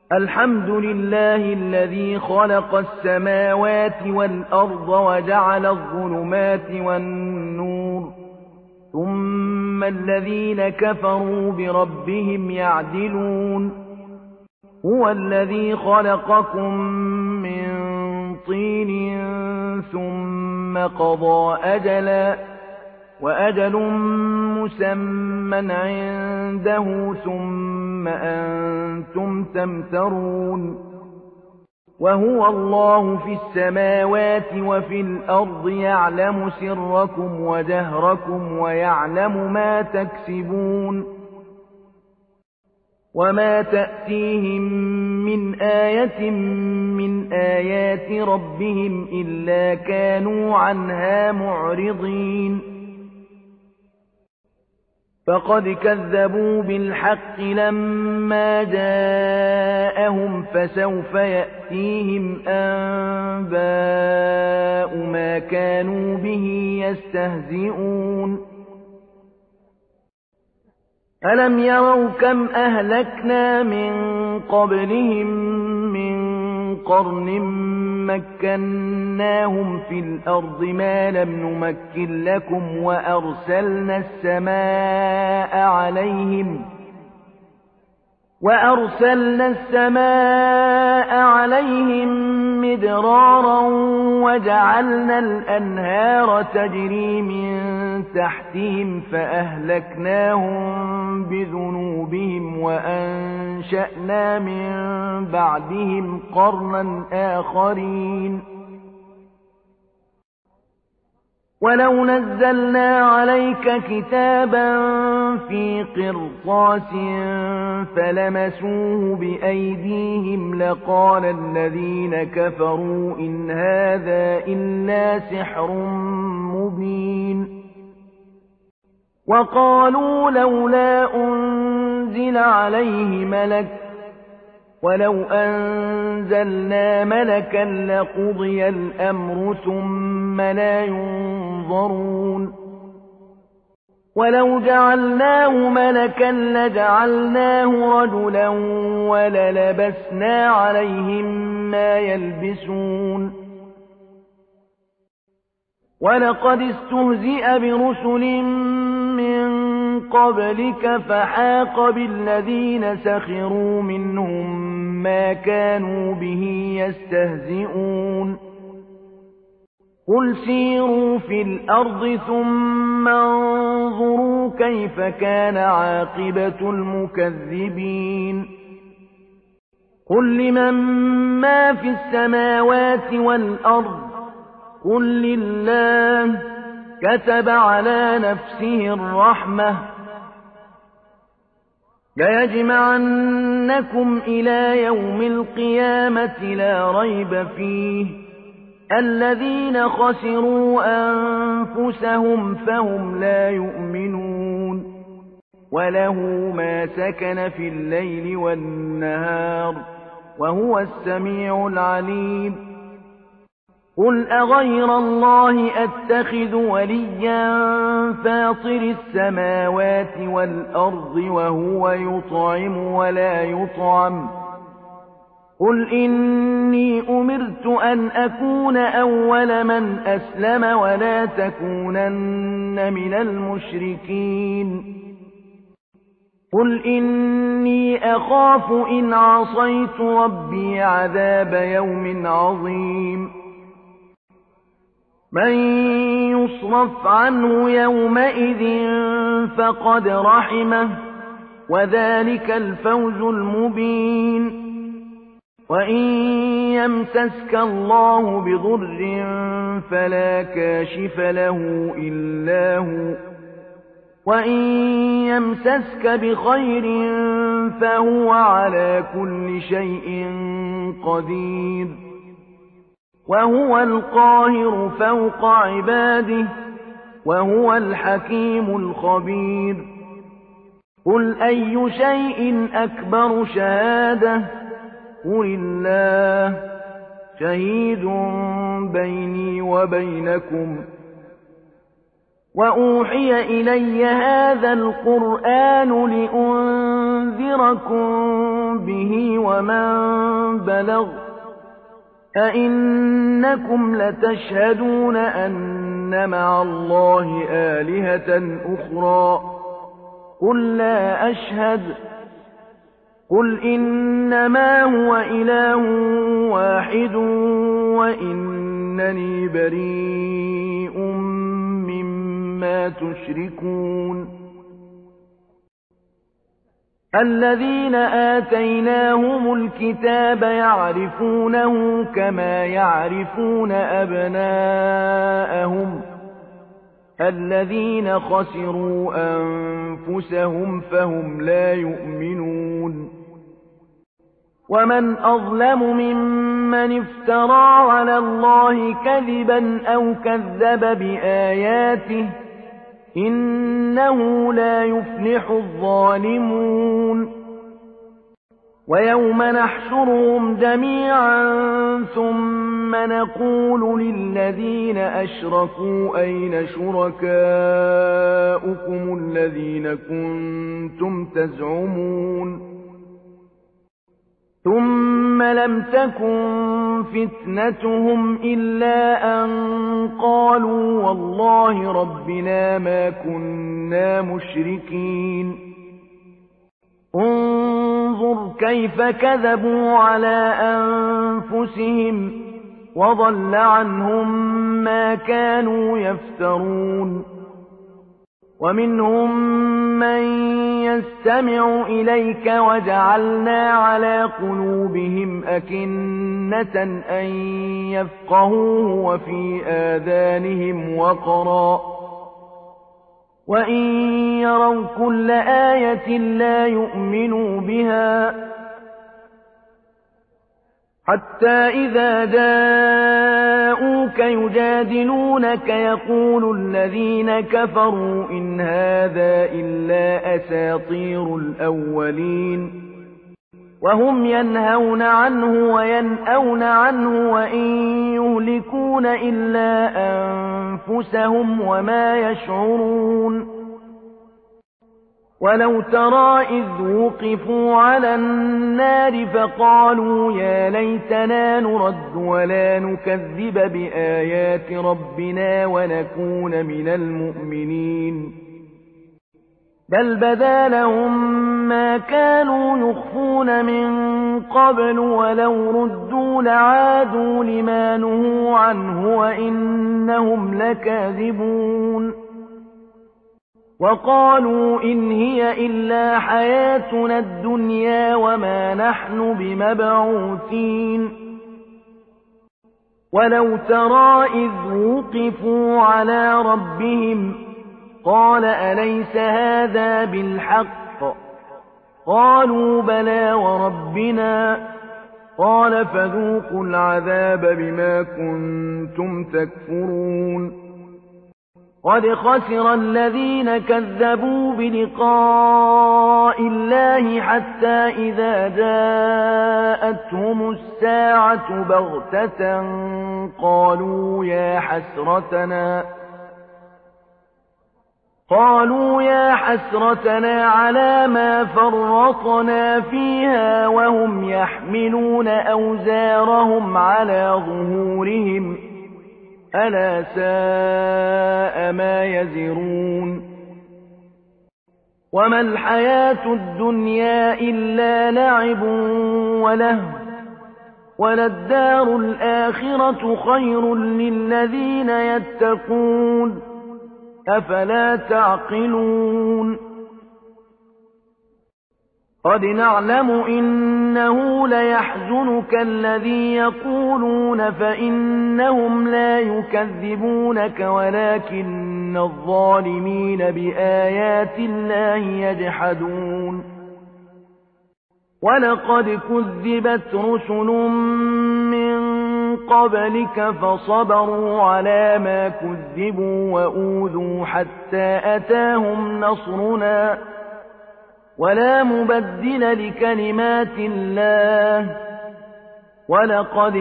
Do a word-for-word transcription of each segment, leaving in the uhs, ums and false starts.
الحمد لله الذي خلق السماوات والأرض وجعل الظلمات والنور ثم الذين كفروا بربهم يعدلون هو الذي خلقكم من طين ثم قضى أجلا وأجل مسمى عنده ثم أنتم تمترون وهو الله في السماوات وفي الأرض يعلم سركم وجهركم ويعلم ما تكسبون وما تأتيهم من آية من آيات ربهم إلا كانوا عنها معرضين فقد كذبوا بالحق لما جاءهم فسوف يأتيهم أنباء ما كانوا به يستهزئون ألم يروا كم أهلكنا من قبلهم من قرن مكناهم في الأرض ما لم نمكن لكم وأرسلنا السماء عليهم وأرسلنا السماء عليهم مدرارا وجعلنا الأنهار تجري من تحتهم فأهلكناهم بذنوبهم وأنشأنا من بعدهم قرنا آخرين ولو نزلنا عليك كتابا في قرطاس فلمسوه بأيديهم لقال الذين كفروا إن هذا إلا سحر مبين وقالوا لولا أنزل عليه ملك ولو أنزلنا ملكا لقضي الأمر ثم لا ينظرون ولو جعلناه ملكا لجعلناه رجلا وللبسنا عليهم ما يلبسون ولقد استهزئ برسل من قبلك فحاق بالذين سخروا منهم ما كانوا به يستهزئون قل سيروا في الأرض ثم انظروا كيف كان عاقبة المكذبين قل لمن ما في السماوات والأرض قل لله كتب على نفسه الرحمة ليجمعنكم إلى يوم القيامة لا ريب فيه الذين خسروا أنفسهم فهم لا يؤمنون وله ما سكن في الليل والنهار وهو السميع العليم قل أغير الله أتخذ وليا فاطر السماوات والأرض وهو يطعم ولا يطعم قل إني أمرت أن أكون أول من أسلم ولا تكونن من المشركين قل إني أخاف إن عصيت ربي عذاب يوم عظيم من يصرف عنه يومئذ فقد رحمه وذلك الفوز المبين وإن يمسسك الله بضر فلا كاشف له إلا هو وإن يمسسك بخير فهو على كل شيء قدير وهو القاهر فوق عباده وهو الحكيم الخبير قل أي شيء أكبر شهادة قل الله شهيد بيني وبينكم وأوحي إلي هذا القرآن لأنذركم به ومن بلغ أئنكم لتشهدون أن مع الله آلهة أخرى قل لا أشهد قل إنما هو إله واحد وإنني بريء مما تشركون الذين آتيناهم الكتاب يعرفونه كما يعرفون أبناءهم الذين خسروا أنفسهم فهم لا يؤمنون ومن أظلم ممن افترى على الله كذبا أو كذب بآياته إنه لا يفلح الظالمون ويوم نحشرهم جميعا ثم نقول للذين أشركوا أين شركاؤكم الذين كنتم تزعمون ثم لم تكن فتنتهم إلا أن قالوا والله ربنا ما كنا مشركين انظر كيف كذبوا على أنفسهم وضل عنهم ما كانوا يفترون ومنهم من يستمع إليك وجعلنا على قلوبهم أكنة أن يفقهوه وفي آذانهم وقرا وإن يروا كل آية لا يؤمنوا بها حتى إذا جاءوك يجادلونك يقول الذين كفروا إن هذا إلا أساطير الأولين وهم ينهون عنه وينأون عنه وإن يهلكون إلا أنفسهم وما يشعرون ولو ترى إذ وقفوا على النار فقالوا يا ليتنا نرد ولا نكذب بآيات ربنا ونكون من المؤمنين بل بدا لهم ما كانوا يخفون من قبل ولو ردوا لعادوا لما نهوا عنه وإنهم لكاذبون وقالوا إن هي إلا حياتنا الدنيا وما نحن بمبعوثين ولو ترى إذ وقفوا على ربهم قال أليس هذا بالحق قالوا بلى وربنا قال فذوقوا العذاب بما كنتم تكفرون قد خسر الذين كذبوا بلقاء الله حتى إذا جاءتهم الساعة بغتة قالوا يا حسرتنا قالوا يا حسرتنا على ما فرطنا فيها وهم يحملون أوزارهم على ظهورهم ألا ساء ما يزرون وما الحياة الدنيا إلا لعب ولهو وللدار الآخرة خير للذين يتقون أفلا تعقلون قد نعلم إنه ليحزنك الذي يقولون فإنهم لا يكذبونك ولكن الظالمين بآيات الله يجحدون ولقد كذبت رسل من قبلك فصبروا على ما كذبوا وأوذوا حتى أتاهم نصرنا ولا مبدل لكلمات الله ولقد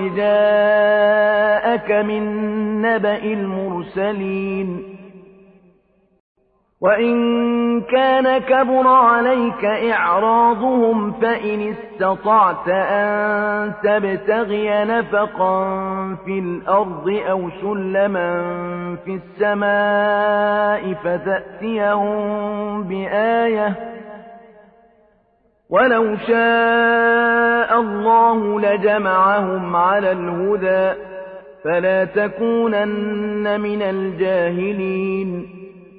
جاءك من نبأ المرسلين وإن كان كبر عليك إعراضهم فإن استطعت أن تبتغي نفقا في الأرض أو سلما في السماء فتأتيهم بآية ولو شاء الله لجمعهم على الهدى فلا تكونن من الجاهلين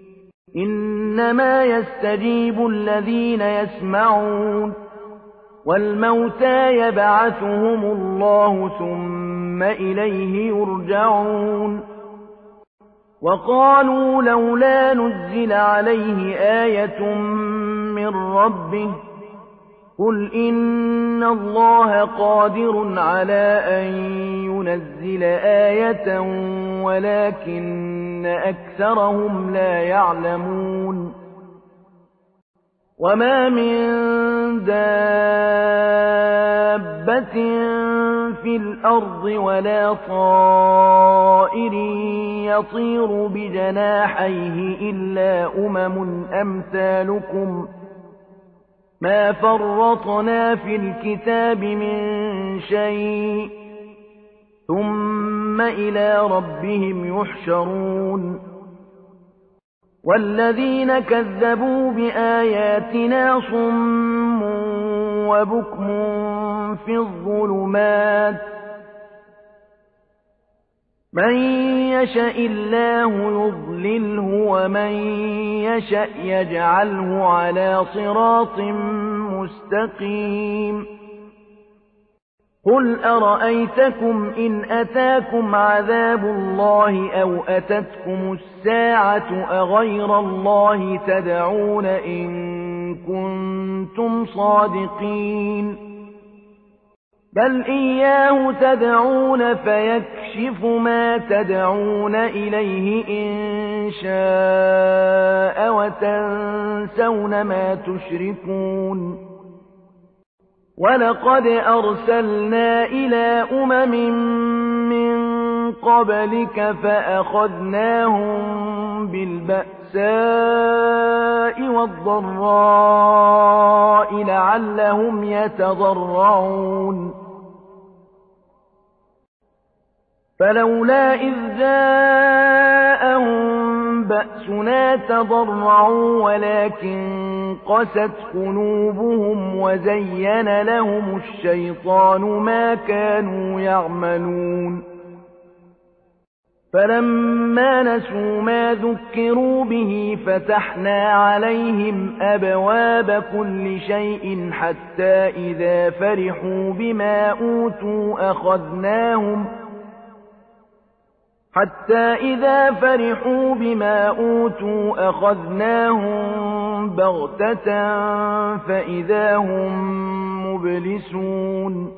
إنما يستجيب الذين يسمعون والموتى يبعثهم الله ثم إليه يرجعون وقالوا لولا نزل عليه آية من ربه قل إن الله قادر على أن ينزل آية ولكن أكثرهم لا يعلمون وما من دابة في الأرض ولا طائر يطير بجناحيه إلا أمم أمثالكم ما فرطنا في الكتاب من شيء ثم إلى ربهم يحشرون والذين كذبوا بآياتنا صم وبكم في الظلمات من يشاء الله يضلله ومن يشاء يجعله على صراط مستقيم قل أرأيتكم إن أتاكم عذاب الله أو أتتكم الساعة أغير الله تدعون إن كنتم صادقين بل إياه تدعون فيكشف ما تدعون إليه إن شاء وتنسون ما تشركون ولقد أرسلنا إلى أمم من قبلك فأخذناهم بالبأساء والضراء لعلهم يتضرعون فلولا إذ جاءهم بأسنا تضرعوا ولكن قست قلوبهم وزين لهم الشيطان ما كانوا يعملون فلما نسوا ما ذكروا به فتحنا عليهم أبواب كل شيء حتى إذا فرحوا بما أوتوا أخذناهم حتى إذا فرحوا بما أوتوا أخذناهم بغتة فإذا هم مبلسون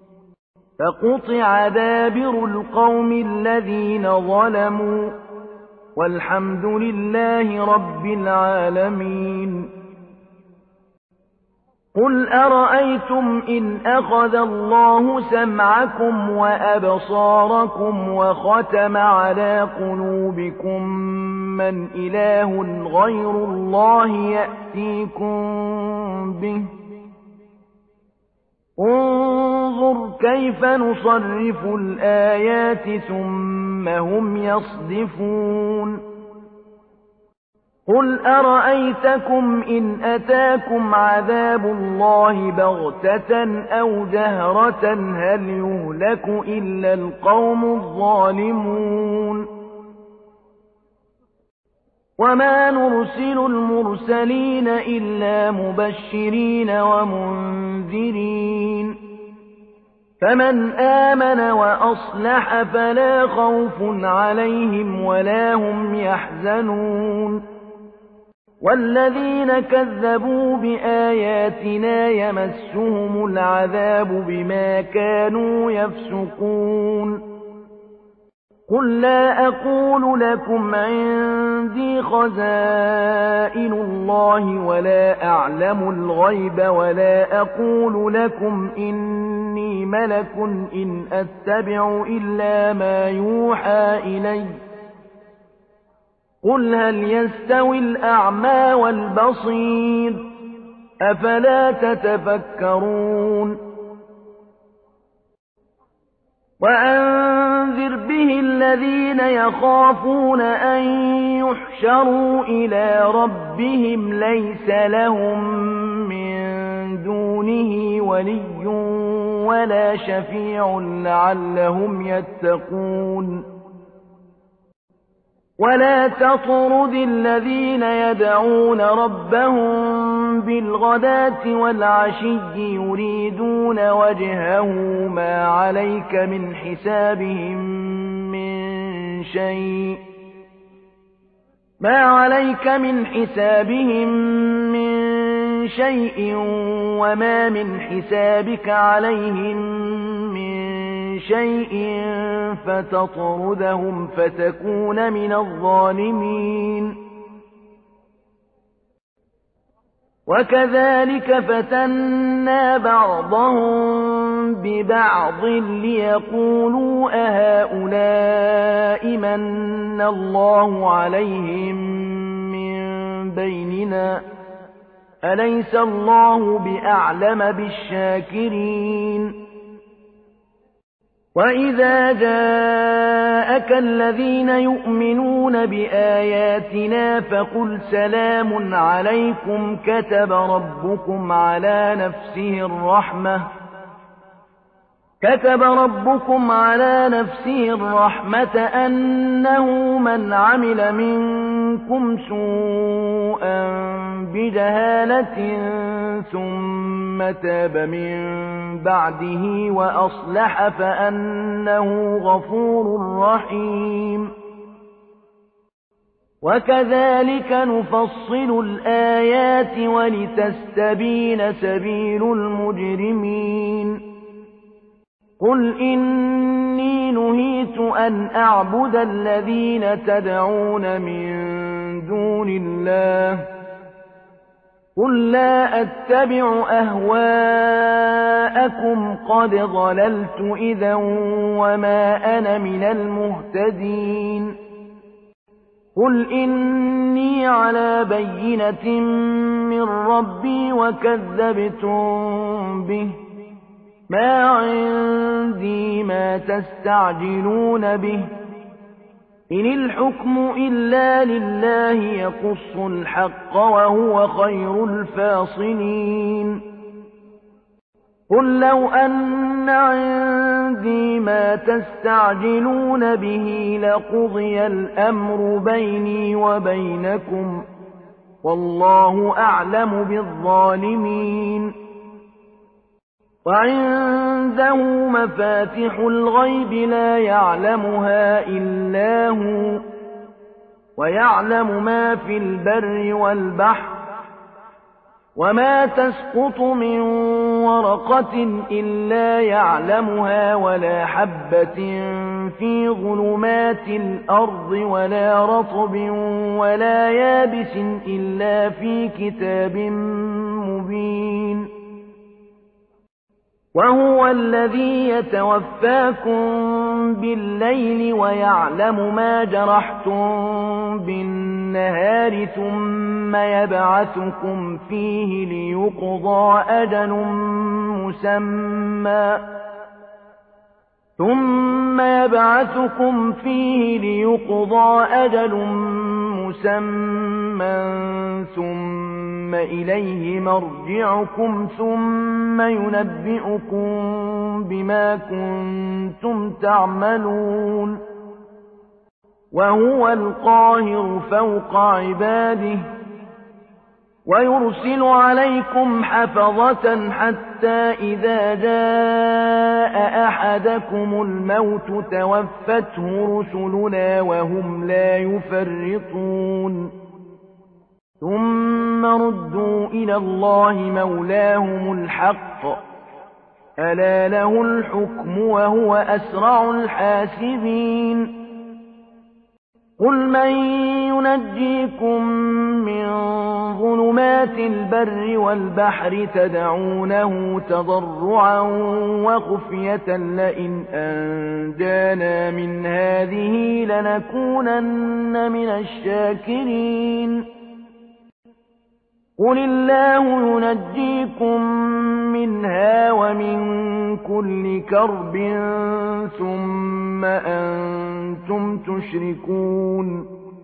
فقطع دابر القوم الذين ظلموا والحمد لله رب العالمين قل أرأيتم إن أخذ الله سمعكم وأبصاركم وختم على قلوبكم من إله غير الله يأتيكم به انظر كيف نصرف الآيات ثم هم يصدفون قل أرأيتكم إن أتاكم عذاب الله بغتة أو جهرة هل يهلك إلا القوم الظالمون وما نرسل المرسلين إلا مبشرين ومنذرين فمن آمن وأصلح فلا خوف عليهم ولا هم يحزنون والذين كذبوا بآياتنا يمسهم العذاب بما كانوا يفسقون قل لا أقول لكم عندي خزائن الله ولا أعلم الغيب ولا أقول لكم إني ملك إن أتبع إلا ما يوحى إلي قل هل يستوي الأعمى والبصير أفلا تتفكرون وأنذر به الذين يخافون أن يحشروا إلى ربهم ليس لهم من دونه ولي ولا شفيع لعلهم يتقون ولا تطرد الذين يدعون ربهم بالغداة والعشي يريدون وجهه ما عليك من حسابهم من شيء ما عليك من حسابهم من شيء وما من حسابك عليهم من شيء فتطردهم فتكون من الظالمين وكذلك فتنا بعضهم ببعض ليقولوا أهؤلاء من الله عليهم من بيننا أليس الله بأعلم بالشاكرين وإذا جاءك الذين يؤمنون بآياتنا فقل سلام عليكم كتب ربكم على نفسه الرحمة كتب ربكم على نفسه الرحمة أنه من عمل منكم سوءا بجهالة ثم تاب من بعده وأصلح فأنه غفور رحيم وكذلك نفصل الآيات ولتستبين سبيل المجرمين قل إني نهيت أن أعبد الذين تدعون من دون الله قل لا أتبع أهواءكم قد ضللت إذا وما أنا من المهتدين قل إني على بينة من ربي وكذبتم به ما عندي ما تستعجلون به إن الحكم إلا لله يقص الحق وهو خير الفاصلين قل لو أن عندي ما تستعجلون به لقضي الأمر بيني وبينكم والله أعلم بالظالمين وعنده مفاتح الغيب لا يعلمها إلا هو ويعلم ما في البر والبحر وما تسقط من ورقة إلا يعلمها ولا حبة في ظلمات الأرض ولا رطب ولا يابس إلا في كتاب مبين وهو الذي يتوفاكم بالليل ويعلم ما جرحتم بالنهار ثم يبعثكم فيه ليقضى أجل مسمى ثم يبعثكم فيه ليقضى أجل مسمى ثم إليه مرجعكم ثم ينبئكم بما كنتم تعملون وهو القاهر فوق عباده ويرسل عليكم حفظة حتى إذا جاء أحدكم الموت توفته رسلنا وهم لا يفرطون ثم ردوا إلى الله مولاهم الحق ألا له الحكم وهو أسرع الحاسبين قُلْ مَن يُنَجِّيكُم مِّن ظُلُمَاتِ الْبَرِّ وَالْبَحْرِ تَدْعُونَهُ تَضَرُّعًا وَخُفْيَةً لَّئِنْ أَنجَانَا مِنْ هَٰذِهِ لَنَكُونَنَّ مِنَ الشَّاكِرِينَ قُلِ اللَّهُ يُنَجِّيكُم مِّنْهَا وَمِن كُلِّ كَرْبٍ ثُمَّ أَنتُمْ تُشْرِكُونَ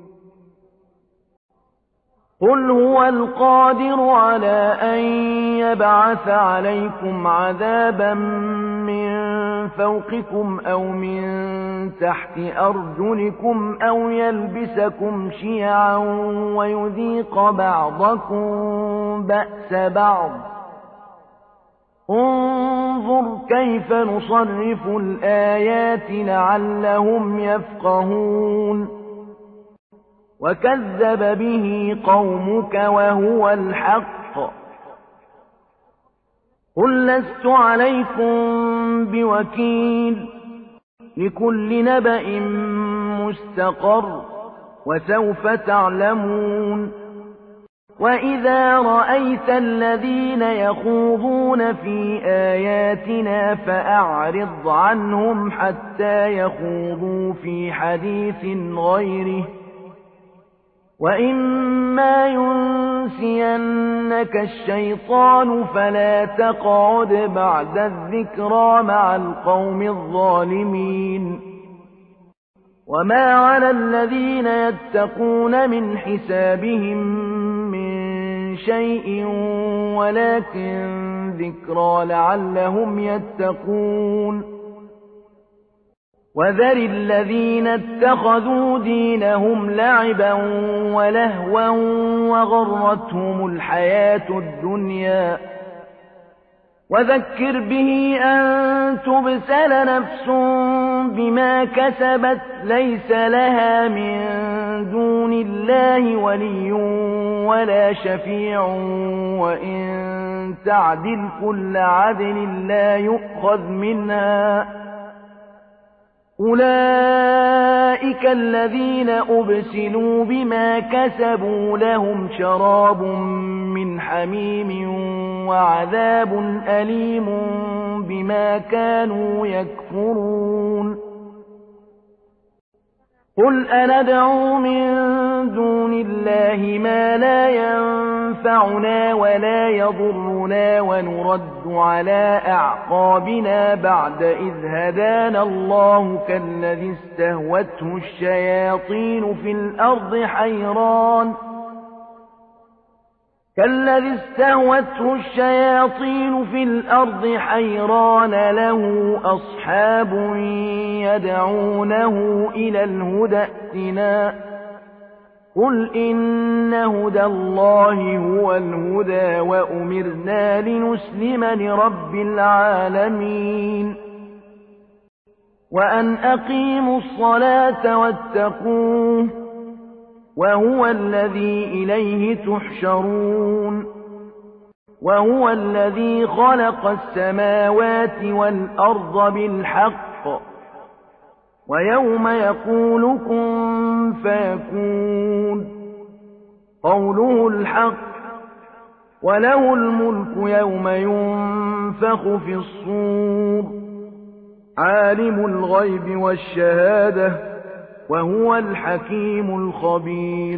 قُلْ هُوَ الْقَادِرُ عَلَىٰ أَن يَبْعَثَ عَلَيْكُمْ عَذَابًا مِّن فَوْقِكُمْ أَوْ مِن تَحْتِ أَرْجُلِكُمْ أَوْ يَلْبِسَكُمْ شِيَعًا وَيُذِيقَ بَعْضَكُم بَأْسَ بَعْضٍ ۗ انظُرْ كَيْفَ نُصَرِّفُ الْآيَاتِ لَعَلَّهُمْ يَفْقَهُونَ وَكَذَّبَ بِهِ قَوْمُكَ وَهُوَ الْحَقُّ قُل لَّسْتُ عَلَيْكُم بِوَكِيلٍ لِّكُلِّ نَبَإٍ مُّسْتَقَرٌّ وَسَوْفَ تَعْلَمُونَ وَإِذَا رَأَيْتَ الَّذِينَ يَخُوضُونَ فِي آيَاتِنَا فَأَعْرِضْ عَنْهُمْ حَتَّىٰ يَخُوضُوا فِي حَدِيثٍ غَيْرِهِ ۚ وَإِمَّا يُنسِيَنَّكَ الشَّيْطَانُ فَلَا تَقْعُدْ بَعْدَ الذِّكْرَىٰ مَعَ الْقَوْمِ الظَّالِمِينَ وَمَا عَلَى الَّذِينَ يَتَّقُونَ مِنْ حِسَابِهِم مِّن شَيْءٍ وَلَٰكِن ذِكْرَىٰ لَعَلَّهُمْ يَتَّقُونَ وَذَرِ الَّذِينَ اتَّخَذُوا دِينَهُمْ لَعِبًا وَلَهْوًا وَغَرَّتْهُمُ الْحَيَاةُ الدُّنْيَا وَذَكِّرْ بِهِ أَن تُبْسَلَ نَفْسٌ بِمَا كَسَبَتْ لَيْسَ لَهَا مِن دُونِ اللَّهِ وَلِيٌّ وَلَا شَفِيعٌ وَإِن تَعْدِلْ كُلَّ عَدْلٍ لَّا يُؤْخَذْ مِنْهَا ۗ أُولَٰئِكَ الَّذِينَ أُبْسِلُوا بِمَا كَسَبُوا لَهُمْ شَرَابٌ مِّنْ حَمِيمٍ وَعَذَابٌ أَلِيمٌ بِمَا كَانُوا يَكْفُرُونَ قُلْ أَنَدْعُو مِن دُونِ اللَّهِ مَا لَا يَنفَعُنَا وَلَا يَضُرُّنَا وَنُرَدُّ عَلَىٰ أَعْقَابِنَا بَعْدَ إِذْ هَدَانَا اللَّهُ كَالَّذِي اسْتَهْوَتْهُ الشَّيَاطِينُ فِي الْأَرْضِ حَيْرَانٌ كالذي استهوته الشياطين في الأرض حيران له أصحاب يدعونه إلى الهدى ائتنا قل إن هدى الله هو الهدى وأمرنا لنسلم لرب العالمين وأن أقيموا الصلاة واتقوه وهو الذي إليه تحشرون وهو الذي خلق السماوات والأرض بالحق ويوم يقول كن فيكون قوله الحق وله الملك يوم ينفخ في الصور عالم الغيب والشهادة وهو الحكيم الخبير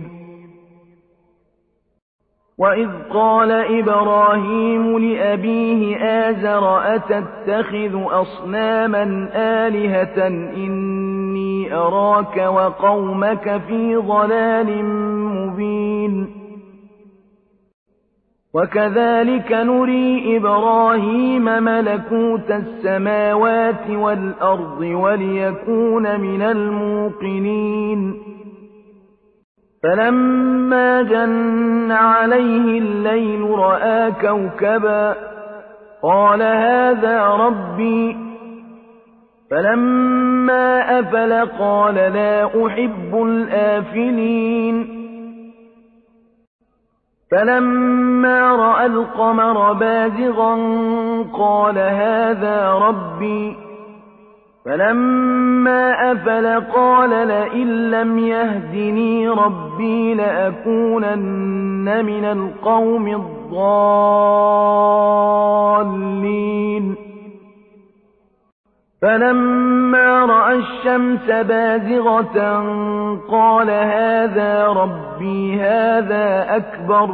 وإذ قال إبراهيم لأبيه آزر أتتخذ أصناما آلهة إني أراك وقومك في ضلال مبين وكذلك نري إبراهيم ملكوت السماوات والأرض وليكون من الموقنين فلما جن عليه الليل رأى كوكبا قال هذا ربي فلما أفل قال لا أحب الآفلين فلما رأى القمر بازغا قال هذا ربي فلما أفل قال لئن لم يهدني ربي لأكونن من القوم الضالين فلما رأى الشمس بازغة قال هذا ربي هذا أكبر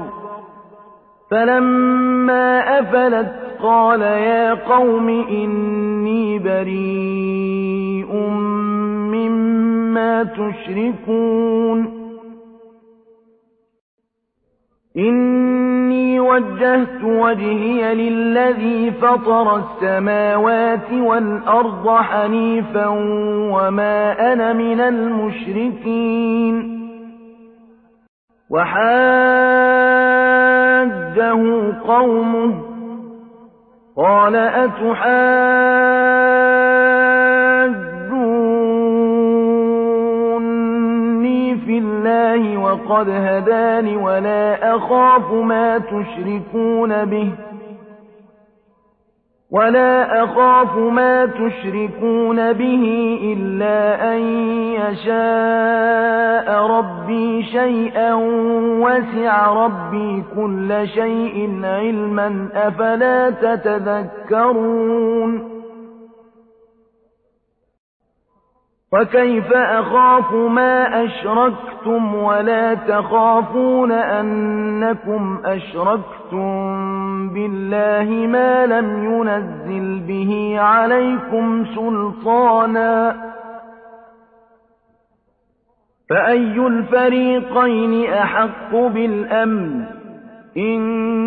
فلما أفلت قال يا قوم إني بريء مما تشركون إني وجهت وجهي للذي فطر السماوات والأرض حنيفا وما أنا من المشركين وحاجه قومه قال أتحاجوني في الله وقد هداني ولا أخاف ما تشركون به ولا أخاف ما تشركون به إلا أن يشاء ربي شيئا وسع ربي كل شيء علما أفلا تتذكرون وكيف أخاف ما أشركتم ولا تخافون أنكم أشركتم بالله ما لم ينزل به عليكم سلطانا فأي الفريقين أحق بالأمن إن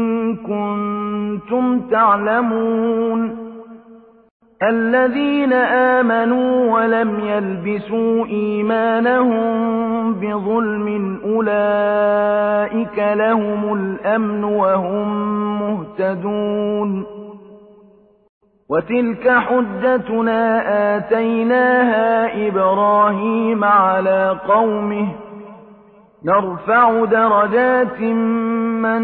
كنتم تعلمون الذين آمنوا ولم يلبسوا إيمانهم بظلم أولئك لهم الأمن وهم مهتدون وتلك حجتنا آتيناها إبراهيم على قومه نرفع درجات من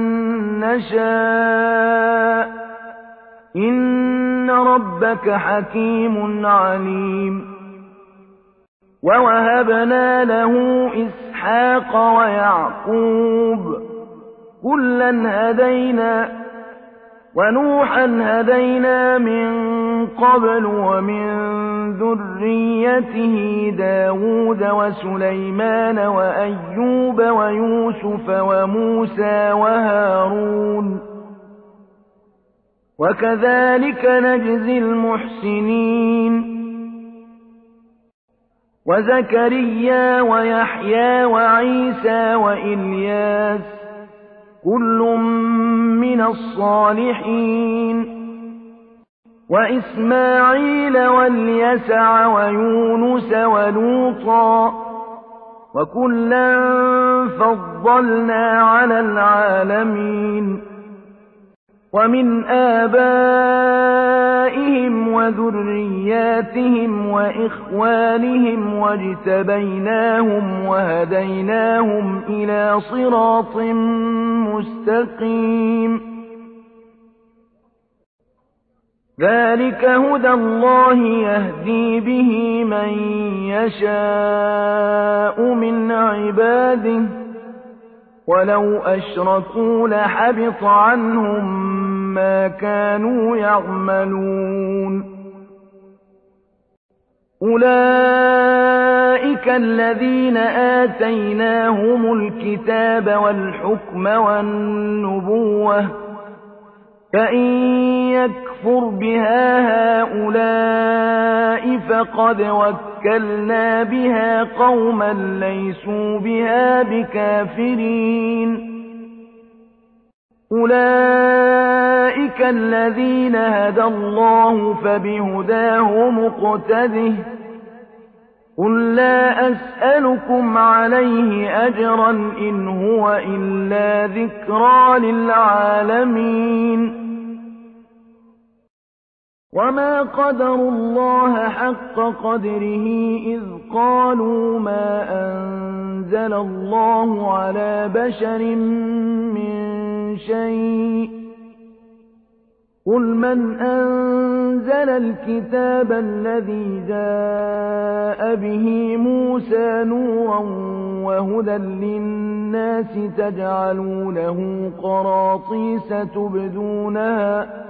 نشاء إن ربك حكيم عليم ووهبنا له إسحاق ويعقوب كلا هدينا ونوحا هدينا من قبل ومن ذريته داود وسليمان وأيوب ويوسف وموسى وهارون وكذلك نجزي المحسنين وزكريا ويحيى وعيسى وإلياس كل من الصالحين وإسماعيل واليسع ويونس ولوطا وكلا فضلنا على العالمين ومن آبائهم وذرياتهم وإخوانهم واجتبيناهم وهديناهم إلى صراط مستقيم ذلك هدى الله يهدي به من يشاء من عباده ولو أشركوا لحبط عنهم ما كانوا يعملون أولئك الذين آتيناهم الكتاب والحكم والنبوة فإن يكفر بها هؤلاء فقد وكلنا بها قوما ليسوا بها بكافرين أولئك الذين هدى الله فبهداه مقتده قل لا أسألكم عليه أجرا إن هو إلا ذكرى للعالمين وما قدروا الله حق قدره إذ قالوا ما أنزل الله على بشر من شيء قل من أنزل الكتاب الذي جاء به موسى نورا وهدى للناس تجعلونه قراطيس تبدونها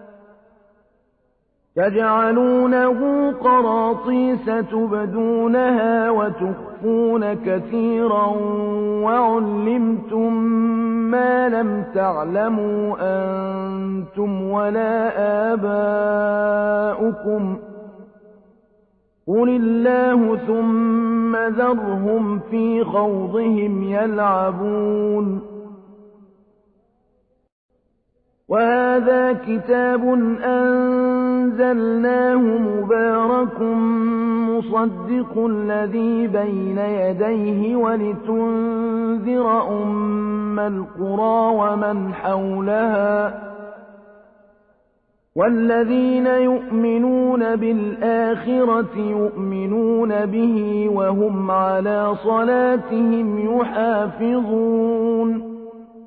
تجعلونه قراطيس تبدونها وتخفون كثيرا وعلمتم ما لم تعلموا أنتم ولا آباؤكم قل الله ثم ذرهم في خوضهم يلعبون وهذا كتاب أنزلناه مبارك مصدق الذي بين يديه ولتنذر أم القرى ومن حولها والذين يؤمنون بالآخرة يؤمنون به وهم على صلاتهم يحافظون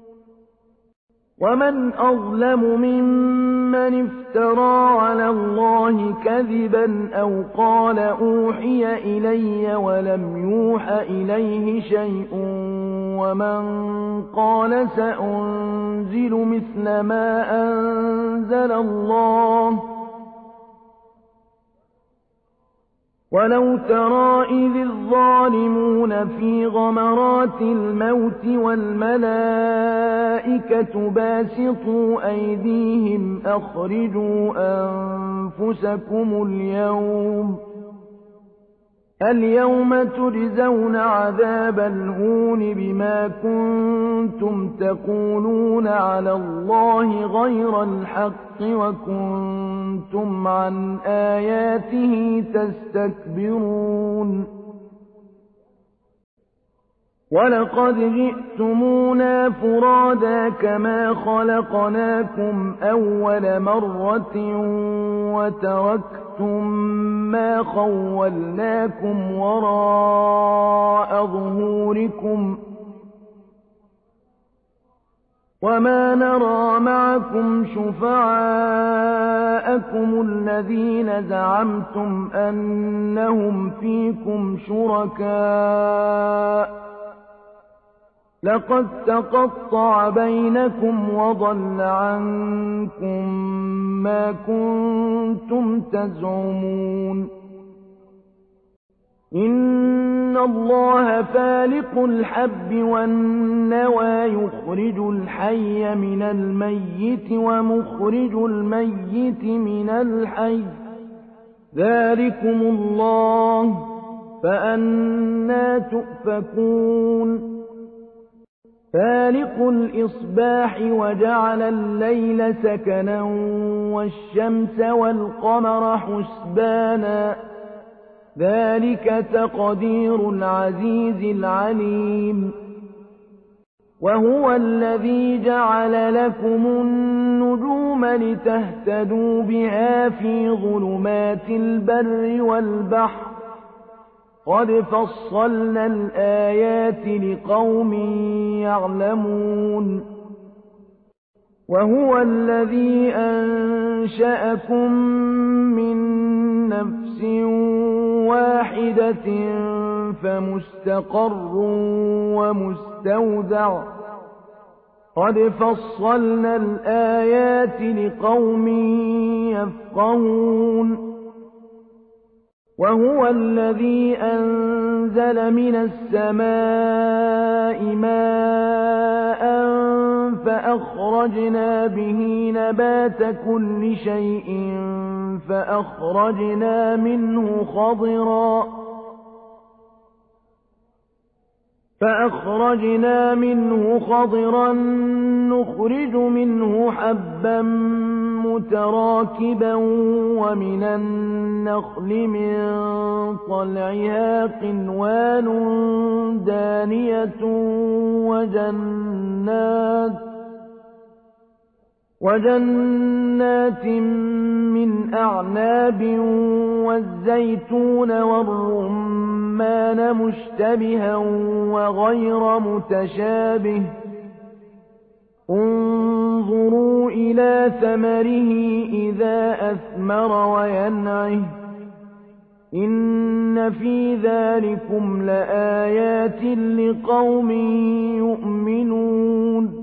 ومن أظلم ممن افترى على الله كذبا أو قال أوحي إلي ولم يوح إليه شيء ومن قال سأنزل مثل ما أنزل الله ولو ترى إذ الظالمون في غمرات الموت والملائكة باسطوا أيديهم أخرجوا أنفسكم اليوم اليوم تجزون عذاب الهون بما كنتم تقولون على الله غير الحق وكنتم عن آياته تستكبرون ولقد جئتمونا فرادا كما خلقناكم أول مرة وتركتم ما خولناكم وراء ظهوركم وما نرى معكم شفعاءكم الذين زعمتم أنهم فيكم شركاء لقد تقطع بينكم وضل عنكم ما كنتم تزعمون إن الله فالق الحب والنوى يخرج الحي من الميت ومخرج الميت من الحي ذلكم الله فأنى تؤفكون فالق الإصباح وجعل الليل سكنا والشمس والقمر حسبانا ذلك تقدير العزيز العليم وهو الذي جعل لكم النجوم لتهتدوا بها في ظلمات البر والبحر قد فصلنا الآيات لقوم يعلمون وهو الذي أنشأكم من نفس واحدة فمستقر ومستودع قد فصلنا الآيات لقوم يفقهون وهو الذي أنزل من السماء ماء فأخرجنا به نبات كل شيء فأخرجنا منه خضرا فأخرجنا منه خضرا نخرج منه حبا متراكبا ومن النخل من طلعها قنوان دانية وجنات وجنات من أعناب والزيتون والرمان مشتبها وغير متشابه انظروا إلى ثمره إذا أثمر وينعه إن في ذلكم لآيات لقوم يؤمنون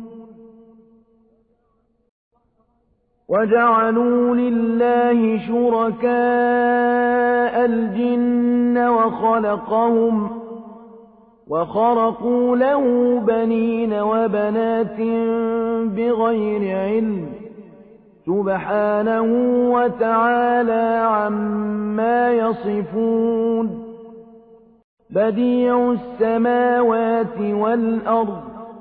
وجعلوا لله شركاء الجن وخلقهم وخرقوا له بنين وبنات بغير علم سبحانه وتعالى عما يصفون بديع السماوات والأرض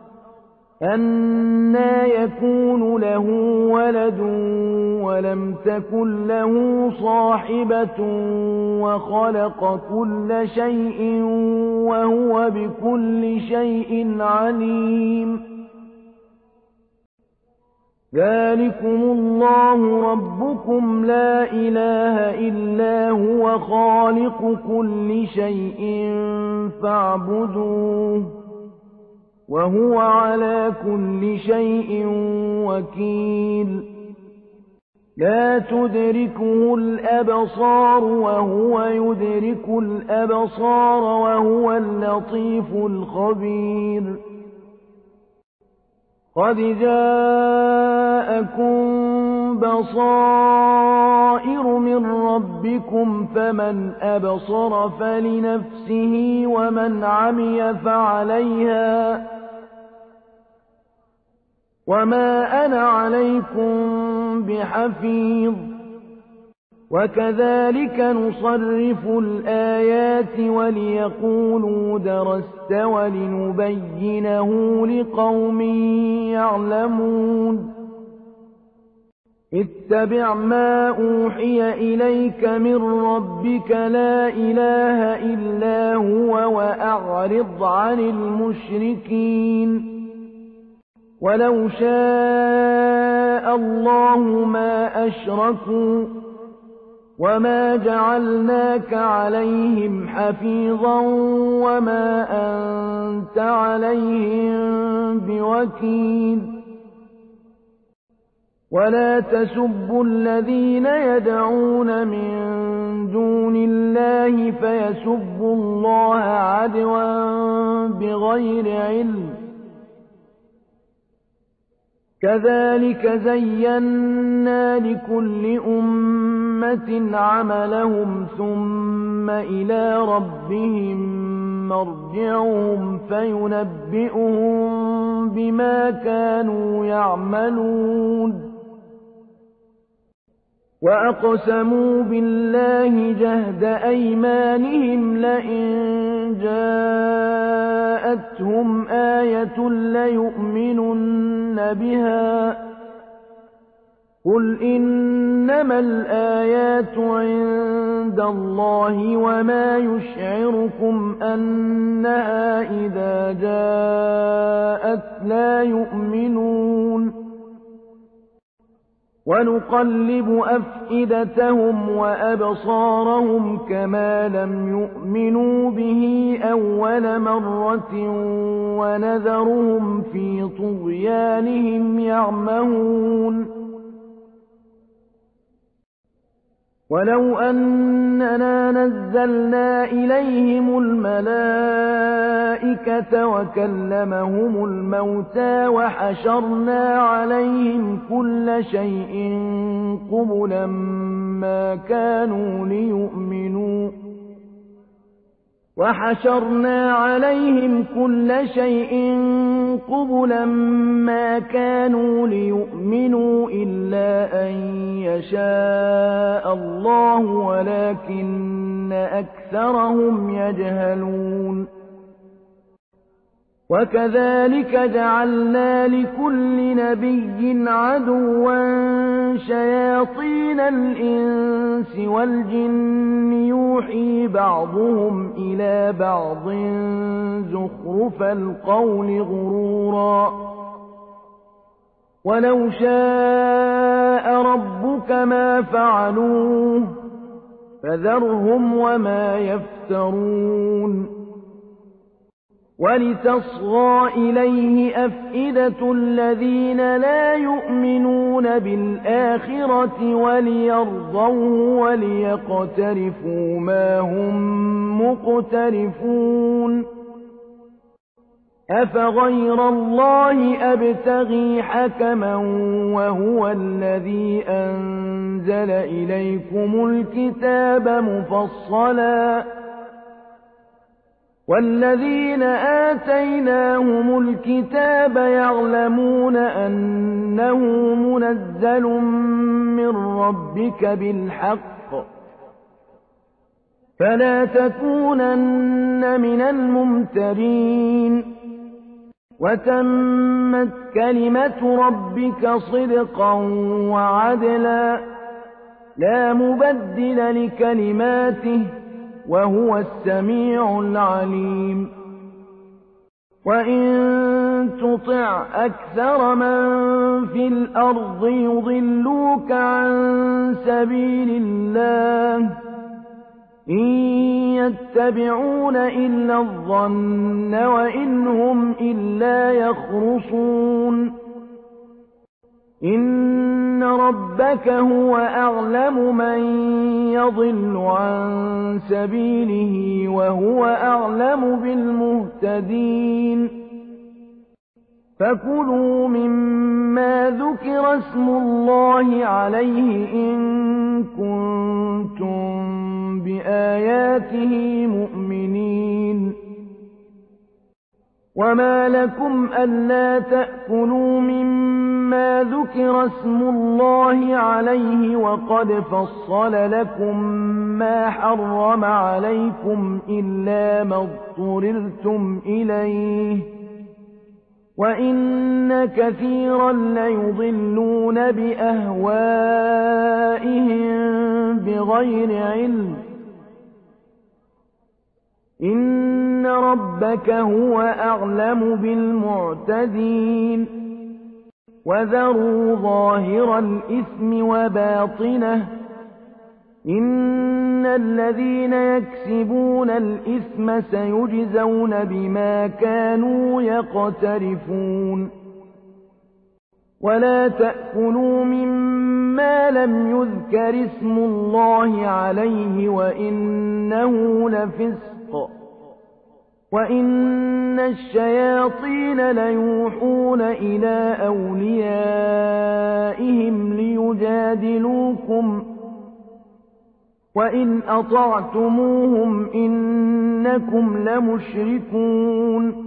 أنى يكون له ولد ولم تكن له صاحبة وخلق كل شيء وهو بكل شيء عليم ذلكم الله ربكم لا إله إلا هو خالق كل شيء فاعبدوه وهو على كل شيء وكيل لا تدركه الأبصار وهو يدرك الأبصار وهو اللطيف الخبير قد جاءكم بصائر من ربكم فمن أبصر فلنفسه ومن عمي فعليها وما أنا عليكم بحفيظ وكذلك نصرف الآيات وليقولوا درست ولنبينه لقوم يعلمون اتبع ما أوحي إليك من ربك لا إله إلا هو وأعرض عن المشركين ولو شاء الله ما أشركوا وما جعلناك عليهم حفيظا وما أنت عليهم بوكيل ولا تسبوا الذين يدعون من دون الله فيسبوا الله عدوا بغير علم كذلك زينا لكل أمة عملهم ثم إلى ربهم مرجعهم فينبئهم بما كانوا يعملون وأقسموا بالله جهد أيمانهم لئن جاءتهم آية ليؤمنن بها قل إنما الآيات عند الله وما يشعركم أنها إذا جاءت لا يؤمنون ونقلب أفئدتهم وأبصارهم كما لم يؤمنوا به أول مرة ونذرهم في طغيانهم يعمهون ولو أننا نزلنا إليهم الملائكة وكلمهم الموتى وحشرنا عليهم كل شيء قبلا ما كانوا ليؤمنوا وحشرنا عليهم كل شيء قبلا ما كانوا ليؤمنوا إلا أن يشاء الله ولكن أكثرهم يجهلون وكذلك جعلنا لكل نبي عدوا شياطين الإنس والجن يوحي بعضهم إلى بعض زخرف القول غرورا ولو شاء ربك ما فعلوه فذرهم وما يفترون ولتصغى إليه أفئدة الذين لا يؤمنون بالآخرة وليرضوه وليقترفوا ما هم مقترفون أفغير الله أبتغي حكما وهو الذي أنزل إليكم الكتاب مفصلا والذين آتيناهم الكتاب يعلمون أنه منزل من ربك بالحق فلا تكونن من الممترين وتمت كلمة ربك صدقا وعدلا لا مبدل لكلماته وهو السميع العليم وإن تطع أكثر من في الأرض يضلوك عن سبيل الله إن يتبعون إلا الظن وإن هم إلا يخرصون إن ربك هو أعلم من يضل عن سبيله وهو أعلم بالمهتدين فكلوا مما ذكر اسم الله عليه إن كنتم بآياته مؤمنين وما لكم ألا تأكلوا مما ذكر اسم الله عليه وقد فصل لكم ما حرم عليكم إلا ما اضطررتم إليه وإن كثيرا ليضلون بأهوائهم بغير علم إن ربك هو أعلم بالمعتدين وذروا ظاهر الإثم وباطنه إن الذين يكسبون الإثم سيجزون بما كانوا يقترفون ولا تأكلوا مما لم يذكر اسم الله عليه وإنه لفسق وإن الشياطين ليوحون إلى أوليائهم ليجادلوكم وإن أطعتموهم إنكم لمشركون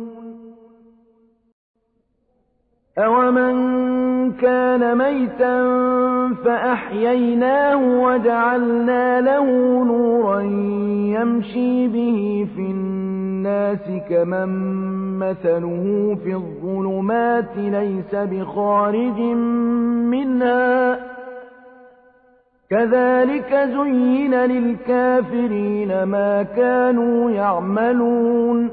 أومن كان ميتا فأحييناه وجعلنا له نورا يمشي به في الناس كمن مثله في الظلمات ليس بخارج منها كذلك زين للكافرين ما كانوا يعملون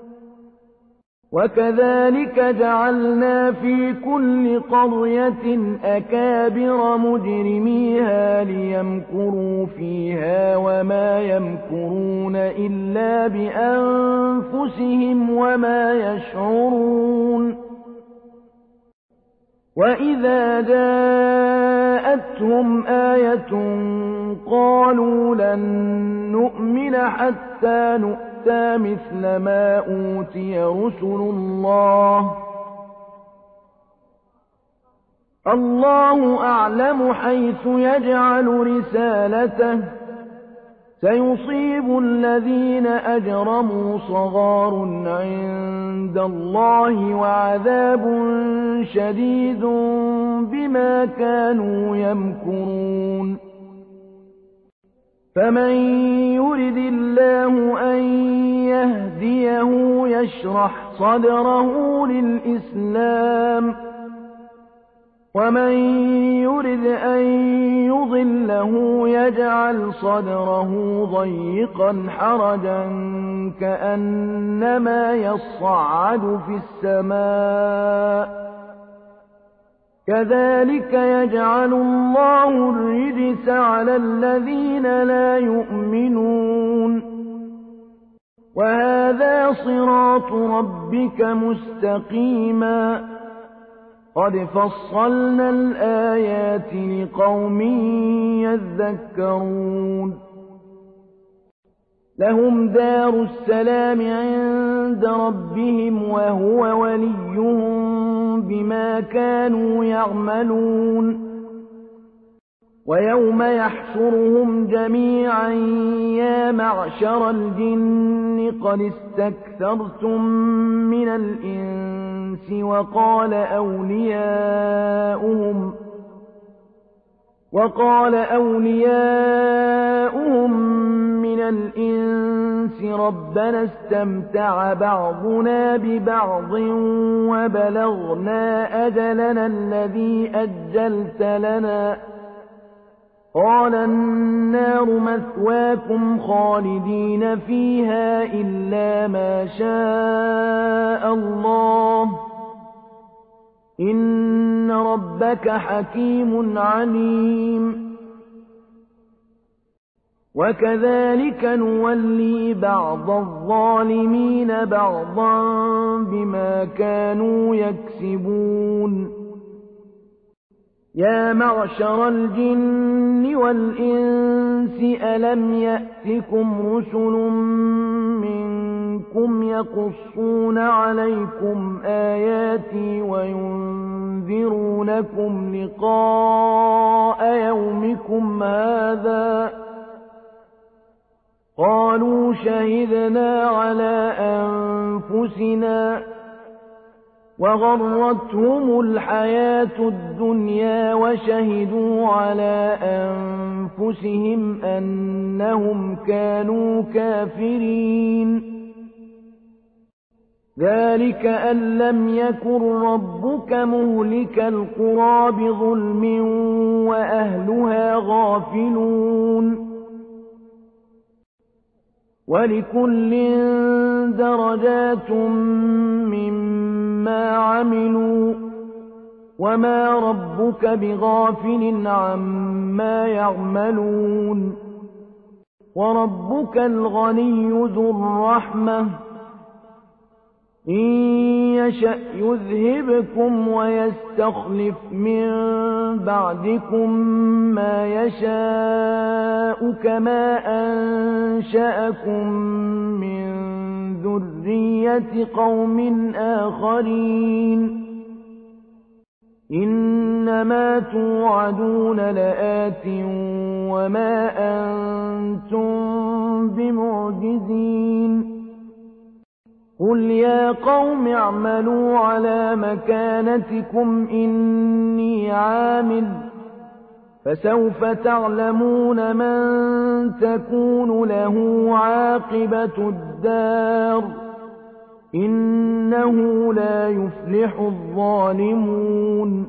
وكذلك جعلنا في كل قرية أكابر مجرميها ليمكروا فيها وما يمكرون إلا بأنفسهم وما يشعرون وإذا جاءتهم آية قالوا لن نؤمن حتى نؤمن مثل ما أوتي رسل الله الله أعلم حيث يجعل رسالته سيصيب الذين أجرموا صغار عند الله وعذاب شديد بما كانوا يمكرون فمن يرد الله أن يهديه يشرح صدره للإسلام ومن يرد أن يضله يجعل صدره ضيقا حرجا كأنما يصعد في السماء كذلك يجعل الله الرجس على الذين لا يؤمنون وهذا صراط ربك مستقيما قد فصلنا الآيات لقوم يذكرون لهم دار السلام عند ربهم وهو وليهم بما كانوا يعملون ويوم يحشرهم جميعا يا معشر الجن قد استكثرتم من الإنس وقال أولياؤهم وقال أولياؤهم من الإنس ربنا استمتع بعضنا ببعض وبلغنا أجلنا الذي أجلت لنا قال النار مثواكم خالدين فيها إلا ما شاء الله إن ربك حكيم عليم وكذلك نولي بعض الظالمين بعضا بما كانوا يكسبون يا معشر الجن والإنس ألم يأتكم رسل منكم يقصون عليكم آياتي وينذرونكم لقاء يومكم هذا قالوا شهدنا على أنفسنا وغرتهم الحياة الدنيا وشهدوا على أنفسهم أنهم كانوا كافرين ذلك أن لم يكن ربك مهلك القرى بظلم وأهلها غافلون ولكل درجات مما عملوا وما ربك بغافل عما يعملون وربك الغني ذو الرحمة إن يشأ يذهبكم ويستخلف من بعدكم ما يشاء كما أنشأكم من ذرية قوم آخرين إنما توعدون لآت وما أنتم بمعجزين قل يا قوم اعملوا على مكانتكم إني عامل فسوف تعلمون من تكون له عاقبة الدار إنه لا يفلح الظالمون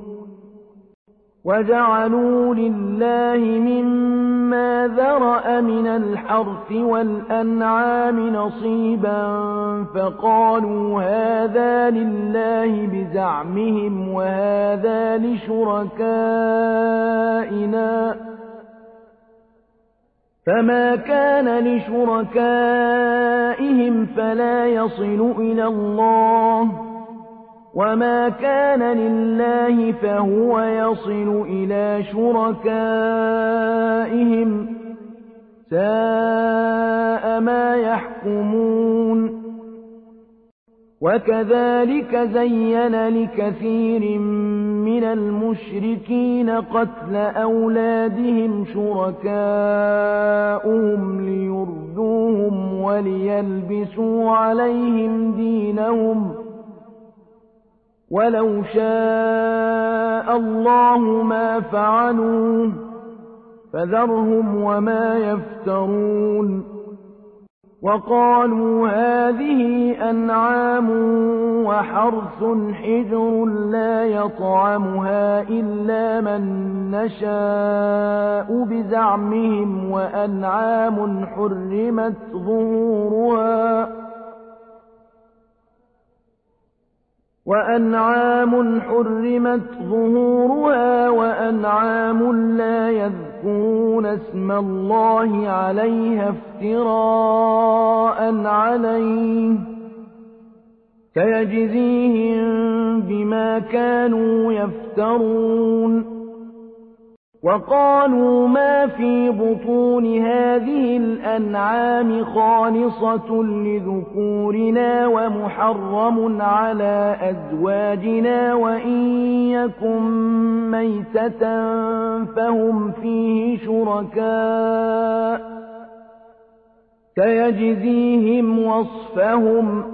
وجعلوا لله مما ذرأ من الحرث والأنعام نصيبا فقالوا هذا لله بزعمهم وهذا لشركائنا فما كان لشركائهم فلا يصل إلى الله وما كان لله فهو يصل إلى شركائهم ساء ما يحكمون وكذلك زين لكثير من المشركين قتل أولادهم شركاؤهم ليردوهم وليلبسوا عليهم دينهم ولو شاء الله ما فعلوه فذرهم وما يفترون وقالوا هذه أنعام وحرث حجر لا يطعمها إلا من نشاء بزعمهم وأنعام حرمت ظهورها وأنعام حرمت ظهورها وأنعام لا يذكرون يذكرون اسم الله عليها افتراء عليه سيجزيهم بما كانوا يفترون. وقالوا ما في بطون هذه الأنعام خالصة لذكورنا ومحرم على أزواجنا وإن يكن ميتة فهم فيه شركاء سيجزيهم وصفهم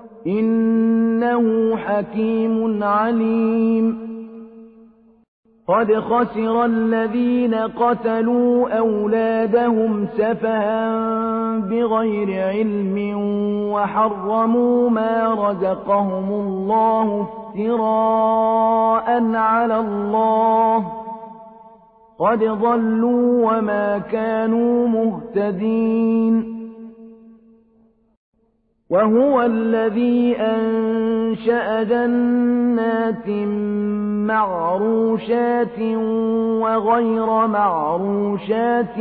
إنه حكيم عليم. قد خسر الذين قتلوا أولادهم سفها بغير علم وحرموا ما رزقهم الله افتراء على الله قد ضلوا وما كانوا مهتدين. وهو الذي أنشأ جنات معروشات وغير معروشات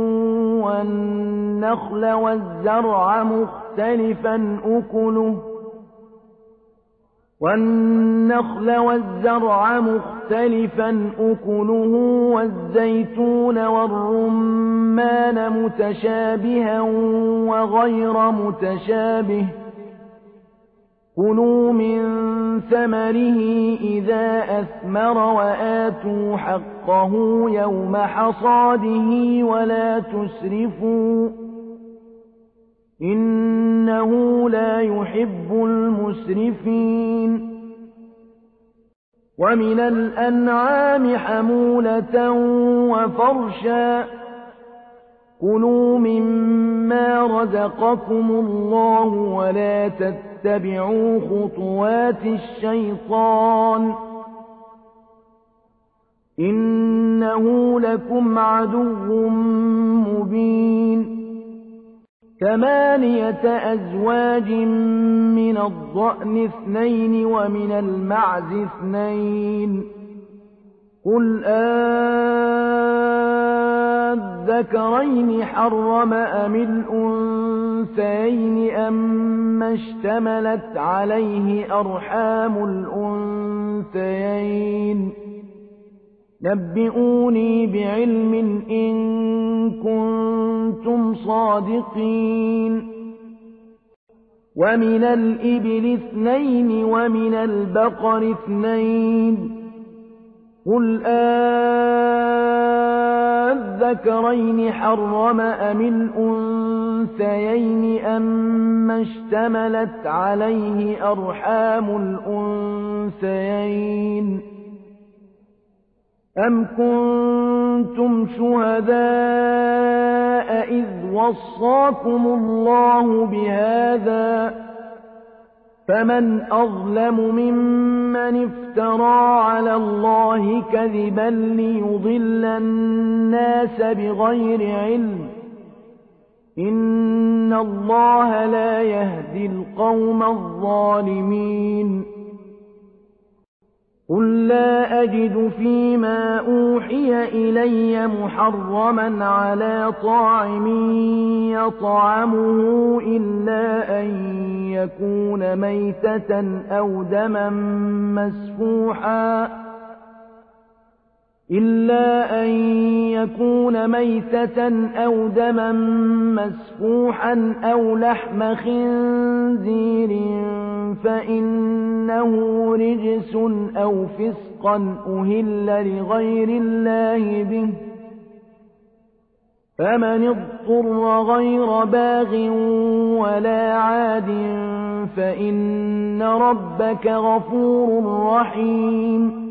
والنخل والزرع مختلفا أكله والنخل والزرع مختلفا أكله والزيتون والرمان متشابها وغير متشابه كلوا من ثمره إذا أثمر وآتوا حقه يوم حصاده ولا تسرفوا إنه لا يحب المسرفين. ومن الأنعام حمولة وفرشا كلوا مما رزقكم الله ولا تتبعوا خطوات الشيطان إنه لكم عدو مبين. ثمانية أزواج من الضأن اثنين ومن المعز اثنين قل أذكرين حرم أم الأنثيين أما اشتملت عليه أرحام الأنثيين نبئوني بعلم إن كنتم صادقين. ومن الإبل اثنين ومن البقر اثنين قل أذكرين حرم أم الأنثيين أما اشتملت عليه أرحام الأنثيين أم كنتم شهداء إذ وصاكم الله بهذا فمن أظلم ممن افترى على الله كذبا ليضل الناس بغير علم إن الله لا يهدي القوم الظالمين. قل لا أجد فيما أوحي إلي محرما على طاعم يطعمه إلا أن يكون ميتة أو دما مسفوحا إلا أن يكون ميتة أو دما مسفوحا أو لحم خنزير فإنه رجس أو فسقا أهل لغير الله به فمن اضطر غير باغ ولا عاد فإن ربك غفور رحيم.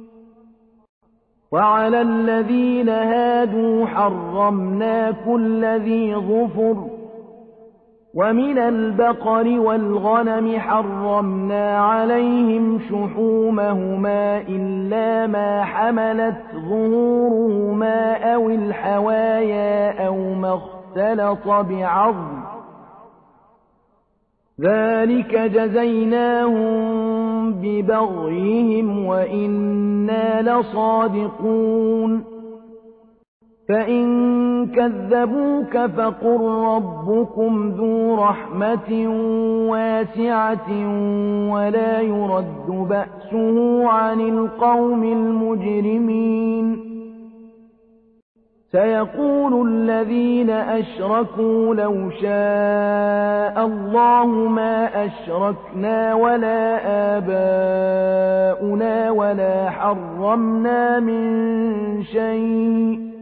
وعلى الذين هادوا حرمنا كل ذي ظفر ومن البقر والغنم حرمنا عليهم شحومهما إلا ما حملت ظهورهما أو الحوايا أو ما اختلط بعظم ذلك جزيناهم ببغيهم وإنا لصادقون. فإن كذبوك فقل ربكم ذو رحمة واسعة ولا يرد بأسه عن القوم المجرمين سيقول الذين أشركوا لو شاء الله ما أشركنا ولا آباؤنا ولا حرمنا من شيء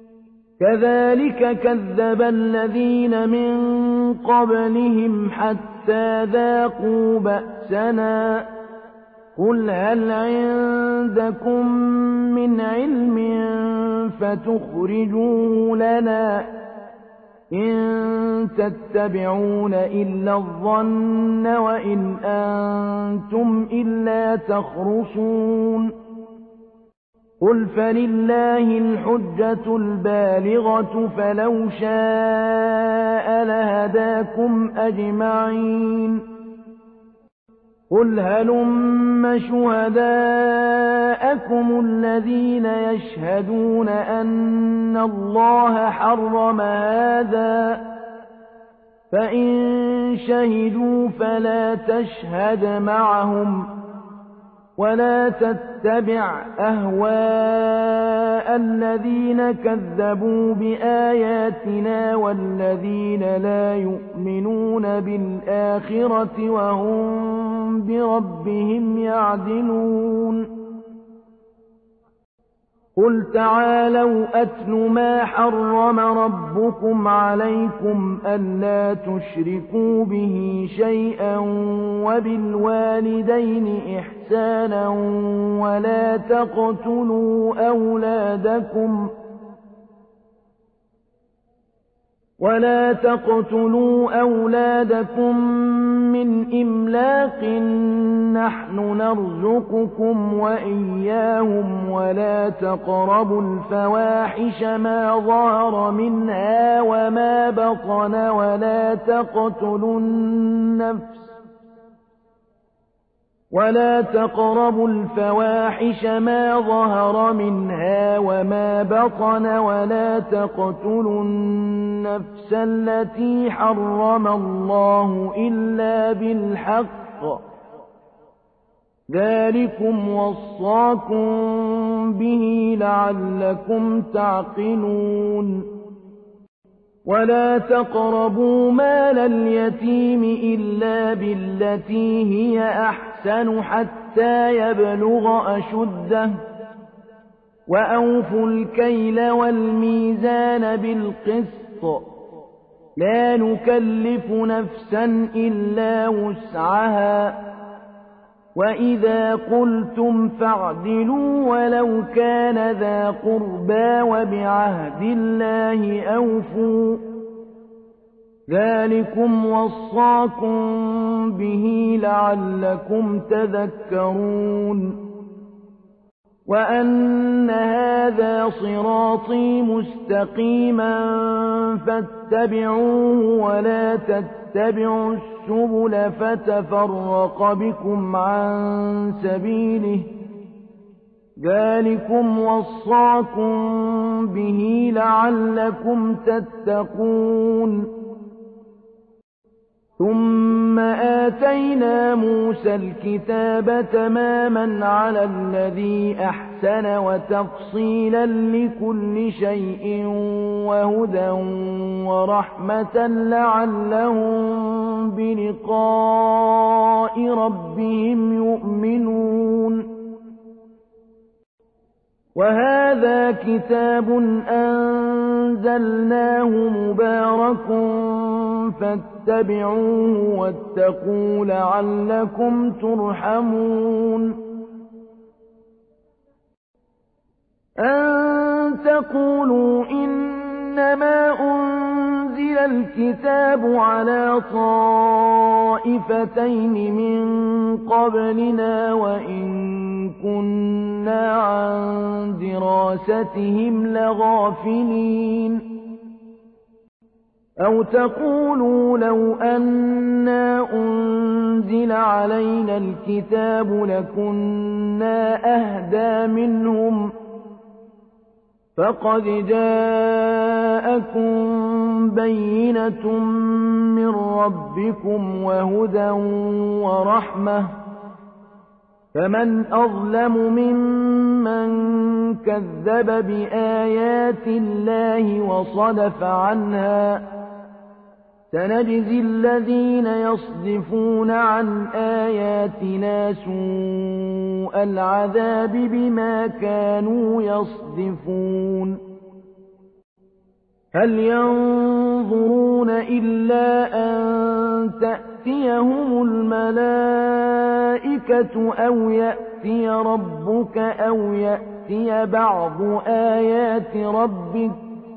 كذلك كذب الذين من قبلهم حتى ذاقوا بأسنا قل هل عندكم من علم فتخرجوه لنا إن تتبعون إلا الظن وإن أنتم إلا تخرصون قل فلله الحجة البالغة فلو شاء لهداكم أجمعين قل هلم شهداءكم الذين يشهدون أن الله حرم هذا فإن شهدوا فلا تشهد معهم ولا تتبع أهواء الذين كذبوا بآياتنا والذين لا يؤمنون بالآخرة وهم بربهم يعدلون قل تعالوا أتل ما حرم ربكم عليكم ألا تشركوا به شيئا وبالوالدين إحسانا ولا تقتلوا أولادكم ولا تقتلوا أولادكم من إملاق نحن نرزقكم وإياهم ولا تقربوا الفواحش ما ظهر منها وما بطن ولا تقتلوا النفس ولا تقربوا الفواحش ما ظهر منها وما بطن ولا تقتلوا النفس التي حرم الله إلا بالحق ذلكم وصاكم به لعلكم تعقلون ولا تقربوا مال اليتيم إلا بالتي هي أحسن حتى يبلغ أشده وأوفوا الكيل والميزان بالقسط لا نكلف نفسا إلا وسعها وإذا قلتم فاعدلوا ولو كان ذا قربى وبعهد الله أوفوا ذلكم وصاكم به لعلكم تذكرون وأن هذا صراطي مستقيما فاتبعوه ولا تتبعوا السبل فتفرق بكم عن سبيله ذلكم وصاكم به لعلكم تتقون ثم آتينا موسى الكتاب تماما على الذي أحسن وتفصيلا لكل شيء وهدى ورحمة لعلهم بلقاء ربهم يؤمنون وهذا كتاب أنزلناه مبارك فاتبعوه واتقوا لعلكم ترحمون أن تقولوا إنما أنزل الكتاب على طائفتين من قبلنا وإن كنا عن دراستهم لغافلين أو تقولوا لو أنا أنزل علينا الكتاب لكنا أهدى منهم فقد جاءكم بينة من ربكم وهدى ورحمة، فمن أظلم ممن كذب بآيات الله وصدف عنها. سنجزي الذين يصدفون عن آياتنا سوء العذاب بما كانوا يصدفون. هل ينظرون إلا أن تأتيهم الملائكة أو يأتي ربك أو يأتي بعض آيات ربك؟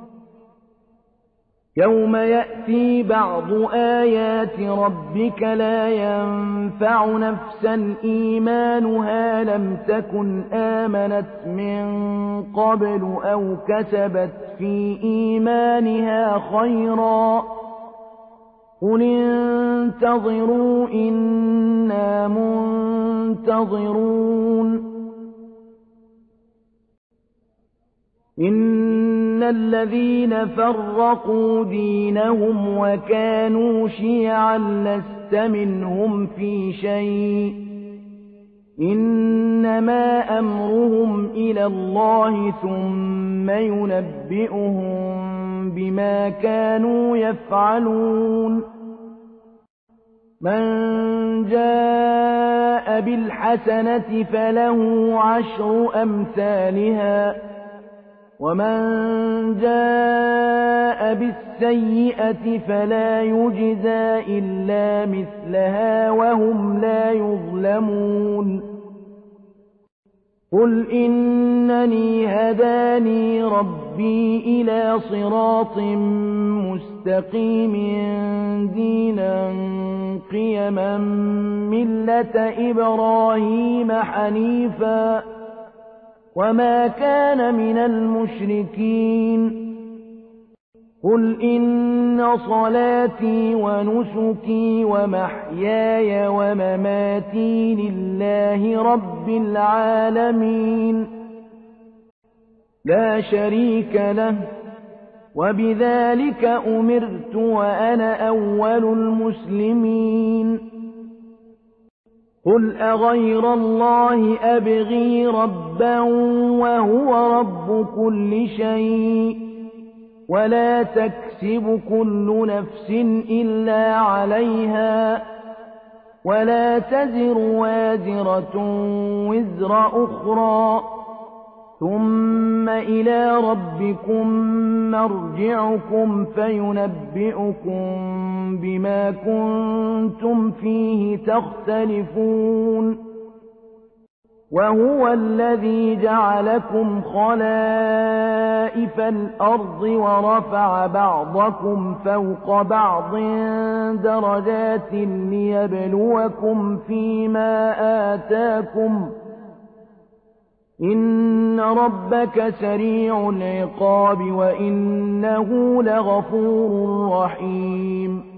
يوم يأتي بعض آيات ربك لا ينفع نفسا إيمانها لم تكن آمنت من قبل أو كسبت في إيمانها خيرا. قل انتظروا إنا منتظرون. إن الذين فرقوا دينهم وكانوا شيعا لست منهم في شيء، إنما أمرهم إلى الله ثم ينبئهم بما كانوا يفعلون. من جاء بالحسنة فله عشر أمثالها، ومن جاء بالسيئة فلا يجزى إلا مثلها وهم لا يظلمون. قل إنني هداني ربي إلى صراط مستقيم دينا قيما ملة إبراهيم حنيفا وما كان من المشركين. قل إن صلاتي ونسكي ومحياي ومماتي لله رب العالمين لا شريك له، وبذلك أمرت وأنا أول المسلمين. قل أغير الله أبغي ربا وهو رب كل شيء، ولا تكسب كل نفس إلا عليها، ولا تزر وازرة وزر أخرى، ثم إلى ربكم مرجعكم فينبئكم بما كنتم فيه تختلفون. وهو الذي جعلكم خلائف الأرض ورفع بعضكم فوق بعض درجات ليبلوكم فيما آتاكم، إن ربك سريع العقاب وإنه لغفور رحيم.